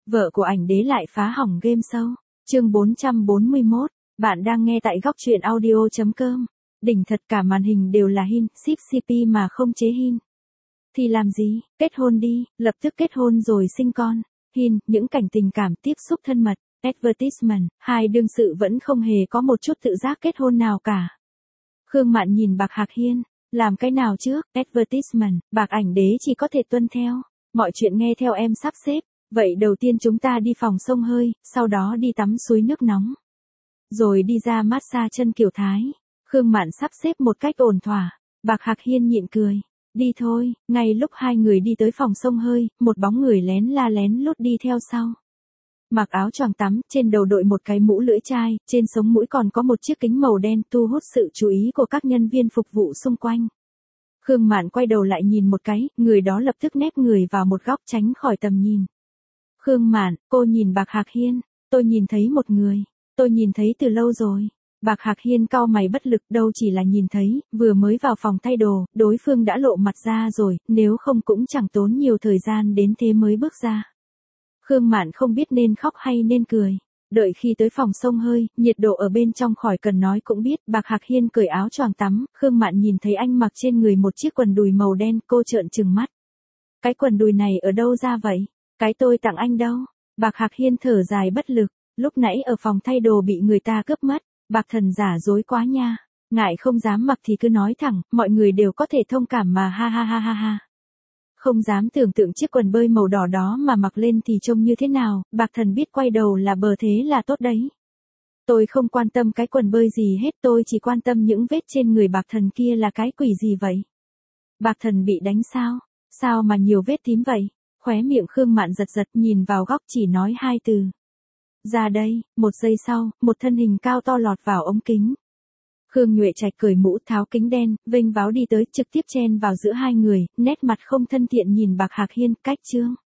Vợ của ảnh đế lại phá hỏng game show. Chương 441, bạn đang nghe tại góc truyện audio.com. Đỉnh thật, cả màn hình đều là hin, ship CP mà không chế hin. Thì làm gì, kết hôn đi, lập tức kết hôn rồi sinh con. Hin, những cảnh tình cảm tiếp xúc thân mật, advertisement, hai đương sự vẫn không hề có một chút tự giác kết hôn nào cả. Khương Mạn nhìn Bạc Hạc Hiên, làm cái nào trước, advertisement, Bạc ảnh đế chỉ có thể tuân theo. Mọi chuyện nghe theo em sắp xếp. Vậy đầu tiên chúng ta đi phòng xông hơi, sau đó đi tắm suối nước nóng. Rồi đi ra massage chân kiểu Thái. Khương Mạn sắp xếp một cách ổn thỏa. Bạc Hạc Hiên nhịn cười. Đi thôi, ngay lúc hai người đi tới phòng xông hơi, một bóng người lén lút đi theo sau. Mặc áo choàng tắm, trên đầu đội một cái mũ lưỡi chai, trên sống mũi còn có một chiếc kính màu đen thu hút sự chú ý của các nhân viên phục vụ xung quanh. Khương Mạn quay đầu lại nhìn một cái, người đó lập tức nép người vào một góc tránh khỏi tầm nhìn. Khương Mạn, cô nhìn Bạc Hạc Hiên, tôi nhìn thấy một người, tôi nhìn thấy từ lâu rồi. Bạc Hạc Hiên cau mày bất lực, đâu chỉ là nhìn thấy, vừa mới vào phòng thay đồ, đối phương đã lộ mặt ra rồi, nếu không cũng chẳng tốn nhiều thời gian đến thế mới bước ra. Khương Mạn không biết nên khóc hay nên cười. Đợi khi tới phòng xông hơi, nhiệt độ ở bên trong khỏi cần nói cũng biết. Bạc Hạc Hiên cởi áo choàng tắm, Khương Mạn nhìn thấy anh mặc trên người một chiếc quần đùi màu đen, cô trợn trừng mắt. Cái quần đùi này ở đâu ra vậy? Cái tôi tặng anh đâu? Bạc Hạc Hiên thở dài bất lực, lúc nãy ở phòng thay đồ bị người ta cướp mất. Bạc thần giả dối quá nha. Ngại không dám mặc thì cứ nói thẳng, mọi người đều có thể thông cảm mà, ha ha ha ha ha. Không dám tưởng tượng chiếc quần bơi màu đỏ đó mà mặc lên thì trông như thế nào. Bạc thần biết quay đầu là bờ, thế là tốt đấy. Tôi không quan tâm cái quần bơi gì hết, tôi chỉ quan tâm những vết trên người bạc thần kia là cái quỷ gì vậy? Bạc thần bị đánh sao? Sao mà nhiều vết tím vậy? Khóe miệng Khương Mạn giật giật, nhìn vào góc chỉ nói hai từ. Ra đây. Một giây sau, một thân hình cao to lọt vào ống kính. Khương Nhuệ Trạch cởi mũ, tháo kính đen, vênh váo đi tới, trực tiếp chen vào giữa hai người, nét mặt không thân thiện nhìn Bạc Hạc Hiên, cách chương.